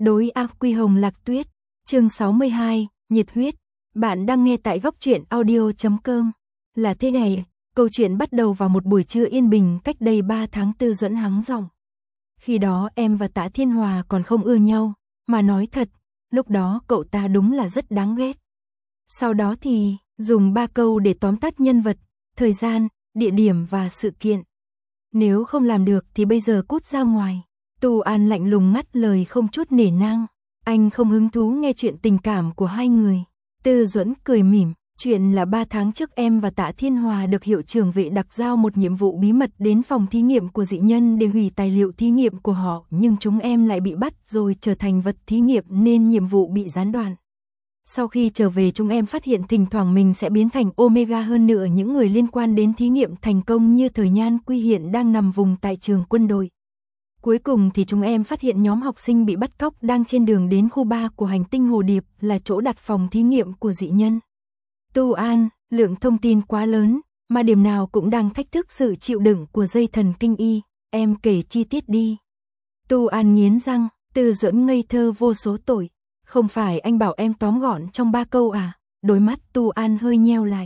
Đối ác quy hồng lạc tuyết, chương 62, nhiệt huyết. Bạn đang nghe tại góc truyện audio.com. Là thế này, câu chuyện bắt đầu vào một buổi trưa yên bình cách đây 3 tháng. Tư Duẫn hắng giọng. Khi đó em và Tạ Thiên Hòa còn không ưa nhau, mà nói thật, lúc đó cậu ta đúng là rất đáng ghét. Sau đó thì, dùng 3 câu để tóm tắt nhân vật, thời gian, địa điểm và sự kiện. Nếu không làm được thì bây giờ cút ra ngoài. Tu An lạnh lùng ngắt lời không chút nể nang. Anh không hứng thú nghe chuyện tình cảm của hai người. Tư Duẫn cười mỉm. Chuyện là 3 tháng trước em và Tạ Thiên Hòa được hiệu trưởng vệ đặc giao một nhiệm vụ bí mật đến phòng thí nghiệm của dị nhân để hủy tài liệu thí nghiệm của họ, nhưng chúng em lại bị bắt rồi trở thành vật thí nghiệm nên nhiệm vụ bị gián đoạn. Sau khi trở về chúng em phát hiện thỉnh thoảng mình sẽ biến thành Omega, hơn nữa những người liên quan đến thí nghiệm thành công như Thời Nhan Quy hiện đang nằm vùng tại trường quân đội. Cuối cùng thì chúng em phát hiện nhóm học sinh bị bắt cóc đang trên đường đến khu 3 của hành tinh Hồ Điệp, là chỗ đặt phòng thí nghiệm của dị nhân. Tu An, lượng thông tin quá lớn, mà điểm nào cũng đang thách thức sự chịu đựng của dây thần kinh y, em kể chi tiết đi. Tu An nghiến răng, Tư Duẫn ngây thơ vô số tội. Không phải anh bảo em tóm gọn trong 3 câu à? Đôi mắt Tu An hơi nheo lại.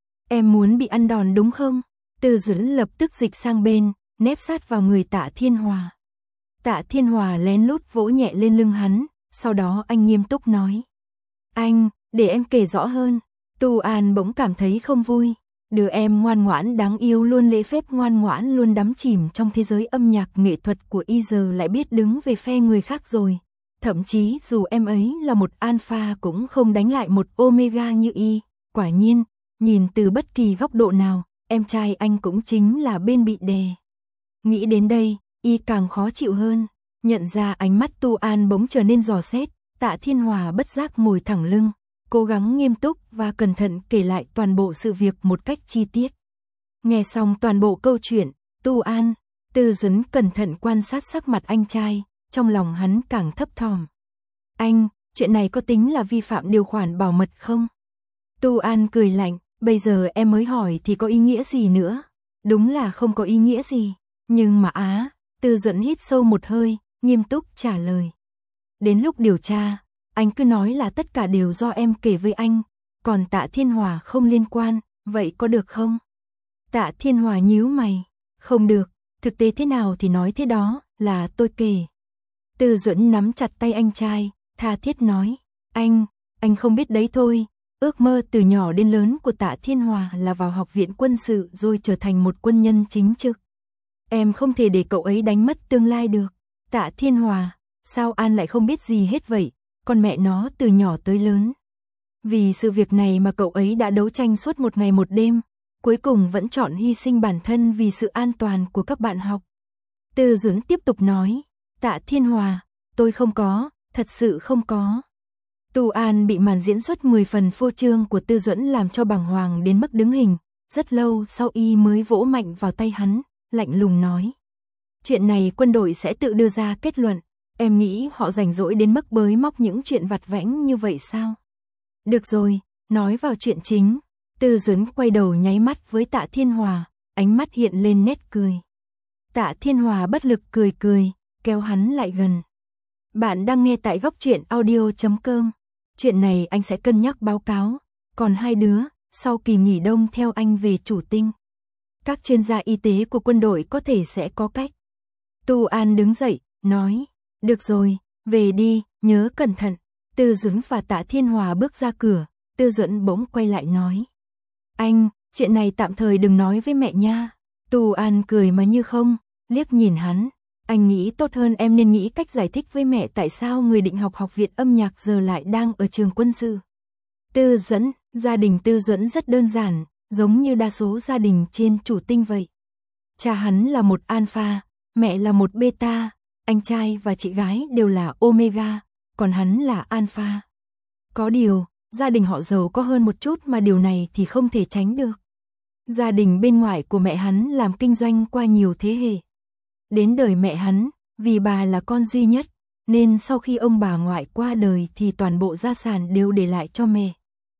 Em muốn bị ăn đòn đúng không? Tư Duẫn lập tức dịch sang bên, nép sát vào người Tạ Thiên Hòa. Tạ Thiên Hòa lén lút vỗ nhẹ lên lưng hắn, sau đó anh nghiêm túc nói. Anh, để em kể rõ hơn. Tu An bỗng cảm thấy không vui. Đứa em ngoan ngoãn đáng yêu luôn lễ phép ngoan ngoãn luôn đắm chìm trong thế giới âm nhạc nghệ thuật của y giờ lại biết đứng về phe người khác rồi. Thậm chí dù em ấy là một alpha cũng không đánh lại một omega như y. Quả nhiên, nhìn từ bất kỳ góc độ nào, em trai anh cũng chính là bên bị đè. Nghĩ đến đây, y càng khó chịu hơn. Nhận ra ánh mắt Tu An bỗng trở nên dò xét, Tạ Thiên Hòa bất giác ngồi thẳng lưng, cố gắng nghiêm túc và cẩn thận kể lại toàn bộ sự việc một cách chi tiết. Nghe xong toàn bộ câu chuyện, Tu An, Tư Duẫn cẩn thận quan sát sắc mặt anh trai, trong lòng hắn càng thấp thỏm. Anh, chuyện này có tính là vi phạm điều khoản bảo mật không? Tu An cười lạnh, bây giờ em mới hỏi thì có ý nghĩa gì nữa? Đúng là không có ý nghĩa gì. Nhưng mà Tư Duẫn hít sâu một hơi, nghiêm túc trả lời. Đến lúc điều tra, anh cứ nói là tất cả đều do em kể với anh, còn Tạ Thiên Hòa không liên quan, vậy có được không? Tạ Thiên Hòa nhíu mày, không được, thực tế thế nào thì nói thế đó, là tôi kể. Tư Duẫn nắm chặt tay anh trai, tha thiết nói, anh không biết đấy thôi, ước mơ từ nhỏ đến lớn của Tạ Thiên Hòa là vào học viện quân sự rồi trở thành một quân nhân chính trực. Em không thể để cậu ấy đánh mất tương lai được. Tạ Thiên Hòa, sao An lại không biết gì hết vậy, con mẹ nó từ nhỏ tới lớn. Vì sự việc này mà cậu ấy đã đấu tranh suốt một ngày một đêm, cuối cùng vẫn chọn hy sinh bản thân vì sự an toàn của các bạn học. Tư Duẫn tiếp tục nói, Tạ Thiên Hòa, tôi không có, thật sự không có. Tu An bị màn diễn xuất 10 phần phô trương của Tư Duẫn làm cho bàng hoàng đến mức đứng hình, rất lâu sau y mới vỗ mạnh vào tay hắn, lạnh lùng nói. Chuyện này quân đội sẽ tự đưa ra kết luận, em nghĩ họ rảnh rỗi đến mức bới móc những chuyện vặt vãnh như vậy sao? Được rồi, nói vào chuyện chính. Tư Duẫn quay đầu nháy mắt với Tạ Thiên Hòa, ánh mắt hiện lên nét cười. Tạ Thiên Hòa bất lực cười, kéo hắn lại gần. Bạn đang nghe tại góc truyện audio.com. Chuyện này anh sẽ cân nhắc báo cáo, còn hai đứa, sau kỳ nghỉ đông theo anh về Chủ Tinh. Các chuyên gia y tế của quân đội có thể sẽ có cách. Tu An đứng dậy, nói, được rồi, về đi, nhớ cẩn thận. Tư Duẫn và Tạ Thiên Hòa bước ra cửa, Tư Duẫn bỗng quay lại nói. Anh, chuyện này tạm thời đừng nói với mẹ nha. Tu An cười mà như không, liếc nhìn hắn. Anh nghĩ tốt hơn em nên nghĩ cách giải thích với mẹ tại sao người định học học viện âm nhạc giờ lại đang ở trường quân sự. Tư Duẫn, gia đình Tư Duẫn rất đơn giản, giống như đa số gia đình trên Chủ Tinh vậy. Cha hắn là một alpha, mẹ là một beta, anh trai và chị gái đều là omega, còn hắn là alpha. Có điều, gia đình họ giàu có hơn một chút mà điều này thì không thể tránh được. Gia đình bên ngoài của mẹ hắn làm kinh doanh qua nhiều thế hệ. Đến đời mẹ hắn, vì bà là con duy nhất, nên sau khi ông bà ngoại qua đời thì toàn bộ gia sản đều để lại cho mẹ.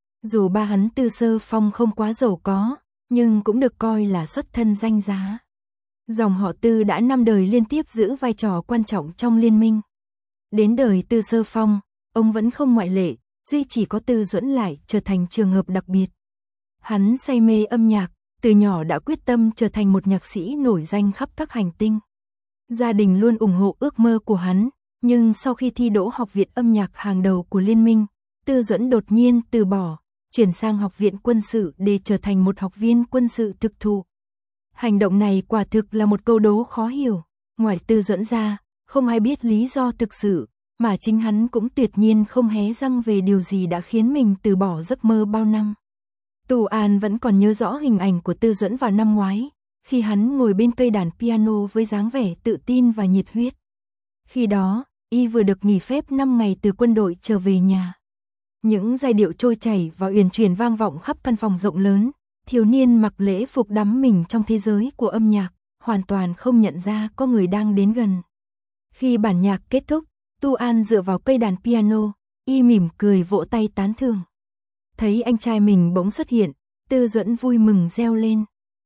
Dù ba hắn Tư Sơ Phong không quá giàu có, nhưng cũng được coi là xuất thân danh giá. Dòng họ Tư đã 5 đời liên tiếp giữ vai trò quan trọng trong liên minh. Đến đời Tư Sơ Phong, ông vẫn không ngoại lệ, duy chỉ có Tư Duẫn lại trở thành trường hợp đặc biệt. Hắn say mê âm nhạc, từ nhỏ đã quyết tâm trở thành một nhạc sĩ nổi danh khắp các hành tinh. Gia đình luôn ủng hộ ước mơ của hắn, nhưng sau khi thi đỗ học viện âm nhạc hàng đầu của liên minh, Tư Duẫn đột nhiên từ bỏ, chuyển sang học viện quân sự để trở thành một học viên quân sự thực thụ. Hành động này quả thực là một câu đố khó hiểu, ngoài Tư Duẫn ra, không ai biết lý do thực sự, mà chính hắn cũng tuyệt nhiên không hé răng về điều gì đã khiến mình từ bỏ giấc mơ bao năm. Tu An vẫn còn nhớ rõ hình ảnh của Tư Duẫn vào năm ngoái, khi hắn ngồi bên cây đàn piano với dáng vẻ tự tin và nhiệt huyết. Khi đó, y vừa được nghỉ phép 5 ngày từ quân đội trở về nhà. Những giai điệu trôi chảy và uyển chuyển vang vọng khắp căn phòng rộng lớn, thiếu niên mặc lễ phục đắm mình trong thế giới của âm nhạc, hoàn toàn không nhận ra có người đang đến gần. Khi bản nhạc kết thúc, Tu An dựa vào cây đàn piano, y mỉm cười vỗ tay tán thưởng. Thấy anh trai mình bỗng xuất hiện, Tư Duẫn vui mừng reo lên.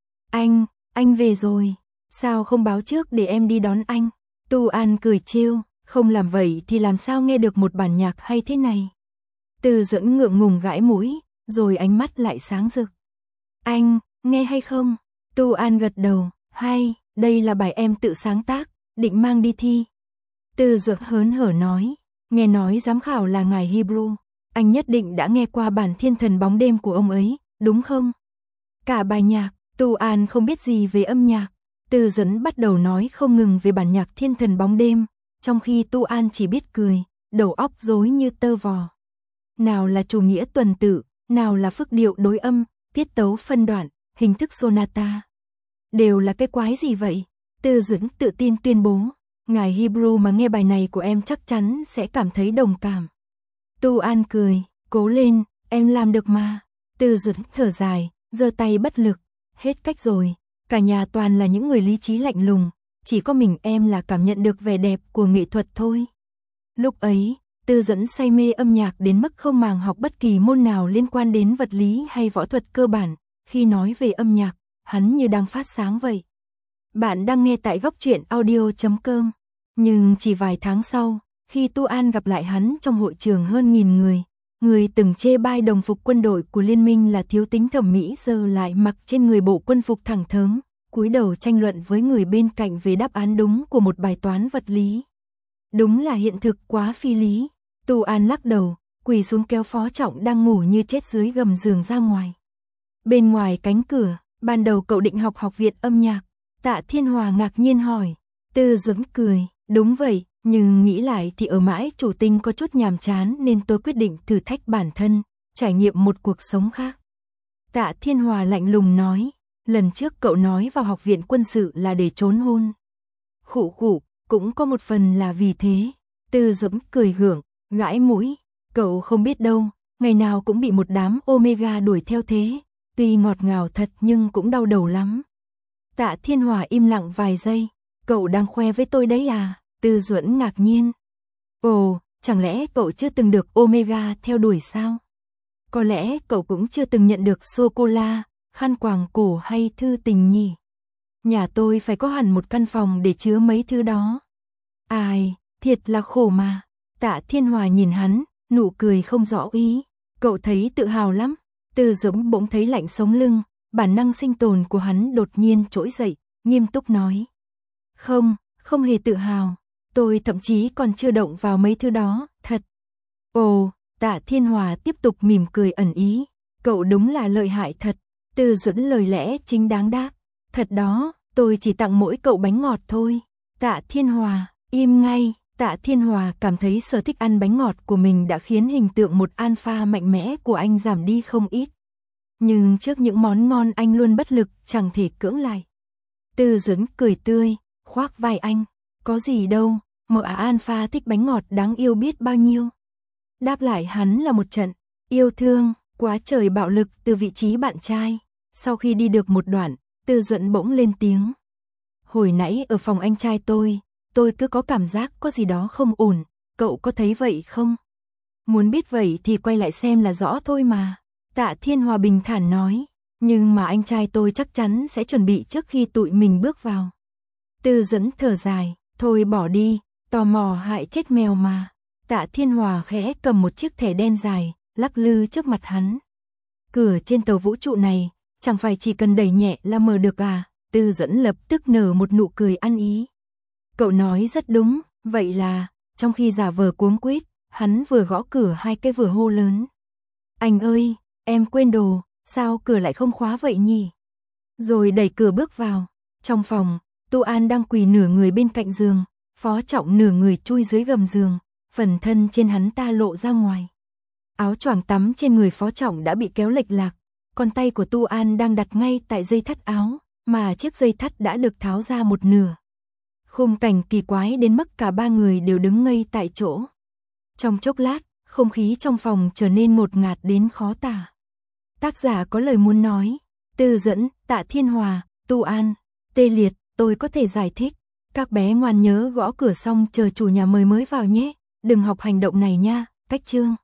Anh về rồi, sao không báo trước để em đi đón anh? Tu An cười trêu, không làm vậy thì làm sao nghe được một bản nhạc hay thế này? Tư Duẫn ngượng ngùng gãi mũi, rồi ánh mắt lại sáng rực. Anh, nghe hay không? Tu An gật đầu, hay, đây là bài em tự sáng tác, định mang đi thi. Tư Duẫn hớn hở nói, nghe nói giám khảo là ngài Hebrew, anh nhất định đã nghe qua bản Thiên Thần Bóng Đêm của ông ấy, đúng không? Cả bài nhạc, Tu An không biết gì về âm nhạc, Tư Duẫn bắt đầu nói không ngừng về bản nhạc Thiên Thần Bóng Đêm, trong khi Tu An chỉ biết cười, đầu óc rối như tơ vò. Nào là chủ nghĩa tuần tự, nào là phức điệu đối âm, tiết tấu phân đoạn, hình thức sonata. Đều là cái quái gì vậy? Tư Duẫn tự tin tuyên bố, ngài Hebrew mà nghe bài này của em chắc chắn sẽ cảm thấy đồng cảm. Tu An cười, cố lên, em làm được mà. Tư Duẫn thở dài, giơ tay bất lực, hết cách rồi, cả nhà toàn là những người lý trí lạnh lùng, chỉ có mình em là cảm nhận được vẻ đẹp của nghệ thuật thôi. Lúc ấy, Tư Duẫn say mê âm nhạc đến mức không màng học bất kỳ môn nào liên quan đến vật lý hay võ thuật cơ bản, khi nói về âm nhạc, hắn như đang phát sáng vậy. Bạn đang nghe tại góc truyện audio.com. Nhưng chỉ vài tháng sau, khi Tu An gặp lại hắn trong hội trường hơn 1000 người từng chê bai đồng phục quân đội của liên minh là thiếu tính thẩm mỹ giờ lại mặc trên người bộ quân phục thẳng thớm, cúi đầu tranh luận với người bên cạnh về đáp án đúng của một bài toán vật lý. Đúng là hiện thực quá phi lý. Tu An lắc đầu, quỳ xuống kéo Phó Trọng đang ngủ như chết dưới gầm giường ra ngoài. Bên ngoài cánh cửa, ban đầu cậu định học học viện âm nhạc, Tạ Thiên Hòa ngạc nhiên hỏi. Tư Duẫn cười, đúng vậy, nhưng nghĩ lại thì ở mãi chủ tinh có chút nhàm chán nên tôi quyết định thử thách bản thân, trải nghiệm một cuộc sống khác. Tạ Thiên Hòa lạnh lùng nói, lần trước cậu nói vào học viện quân sự là để trốn hôn. Khụ khụ, cũng có một phần là vì thế. Tư Duẫn cười gượng, gãi mũi, cậu không biết đâu, ngày nào cũng bị một đám Omega đuổi theo thế, tuy ngọt ngào thật nhưng cũng đau đầu lắm. Tạ Thiên Hòa im lặng vài giây, cậu đang khoe với tôi đấy à? Tư Duẫn ngạc nhiên. Ồ, chẳng lẽ cậu chưa từng được Omega theo đuổi sao? Có lẽ cậu cũng chưa từng nhận được sô-cô-la, khăn quàng cổ hay thư tình nhỉ? Nhà tôi phải có hẳn một căn phòng để chứa mấy thứ đó. Ai, thiệt là khổ mà. Tạ Thiên Hòa nhìn hắn, nụ cười không rõ ý. Cậu thấy tự hào lắm. Tư Duẫn bỗng thấy lạnh sống lưng, bản năng sinh tồn của hắn đột nhiên trỗi dậy, nghiêm túc nói. Không hề tự hào. Tôi thậm chí còn chưa động vào mấy thứ đó, thật. Ồ, Tạ Thiên Hòa tiếp tục mỉm cười ẩn ý. Cậu đúng là lợi hại thật. Tư Duẫn lời lẽ chính đáng đáp. Thật đó, tôi chỉ tặng mỗi cậu bánh ngọt thôi. Tạ Thiên Hòa, im ngay. Tạ Thiên Hòa cảm thấy sở thích ăn bánh ngọt của mình đã khiến hình tượng một alpha mạnh mẽ của anh giảm đi không ít. Nhưng trước những món ngon anh luôn bất lực, chẳng thể cưỡng lại. Tư Duẫn cười tươi, khoác vai anh. Có gì đâu, mợ alpha thích bánh ngọt đáng yêu biết bao nhiêu. Đáp lại hắn là một trận yêu thương, quá trời bạo lực từ vị trí bạn trai. Sau khi đi được một đoạn, Tư Duẫn bỗng lên tiếng. Hồi nãy ở phòng anh trai tôi cứ có cảm giác có gì đó không ổn, cậu có thấy vậy không? Muốn biết vậy thì quay lại xem là rõ thôi mà. Tạ Thiên Hòa bình thản nói, nhưng mà anh trai tôi chắc chắn sẽ chuẩn bị trước khi tụi mình bước vào. Tư Duẫn thở dài, thôi bỏ đi, Tò mò hại chết mèo mà. Tạ Thiên Hòa khẽ cầm một chiếc thẻ đen dài, lắc lư trước mặt hắn. Cửa trên tàu vũ trụ này, chẳng phải chỉ cần đẩy nhẹ là mở được à? Tư Duẫn lập tức nở một nụ cười ăn ý. Cậu nói rất đúng, vậy là, trong khi giả vờ cuống quýt, hắn vừa gõ cửa hai cái vừa hô lớn. Anh ơi, em quên đồ, sao cửa lại không khóa vậy nhỉ? Rồi đẩy cửa bước vào. Trong phòng, Tu An đang quỳ nửa người bên cạnh giường, Phó Trọng nửa người chui dưới gầm giường, phần thân trên hắn ta lộ ra ngoài. Áo choàng tắm trên người Phó Trọng đã bị kéo lệch lạc, còn tay của Tu An đang đặt ngay tại dây thắt áo, mà chiếc dây thắt đã được tháo ra một nửa. Khung cảnh kỳ quái đến mức cả ba người đều đứng ngây tại chỗ. Trong chốc lát, không khí trong phòng trở nên ngột ngạt đến khó tả. Tác giả có lời muốn nói. Tư Duẫn, Tạ Thiên Hòa, Tu An, tê liệt, tôi có thể giải thích. Các bé ngoan nhớ gõ cửa xong chờ chủ nhà mới vào nhé. Đừng học hành động này nha. Cách chương.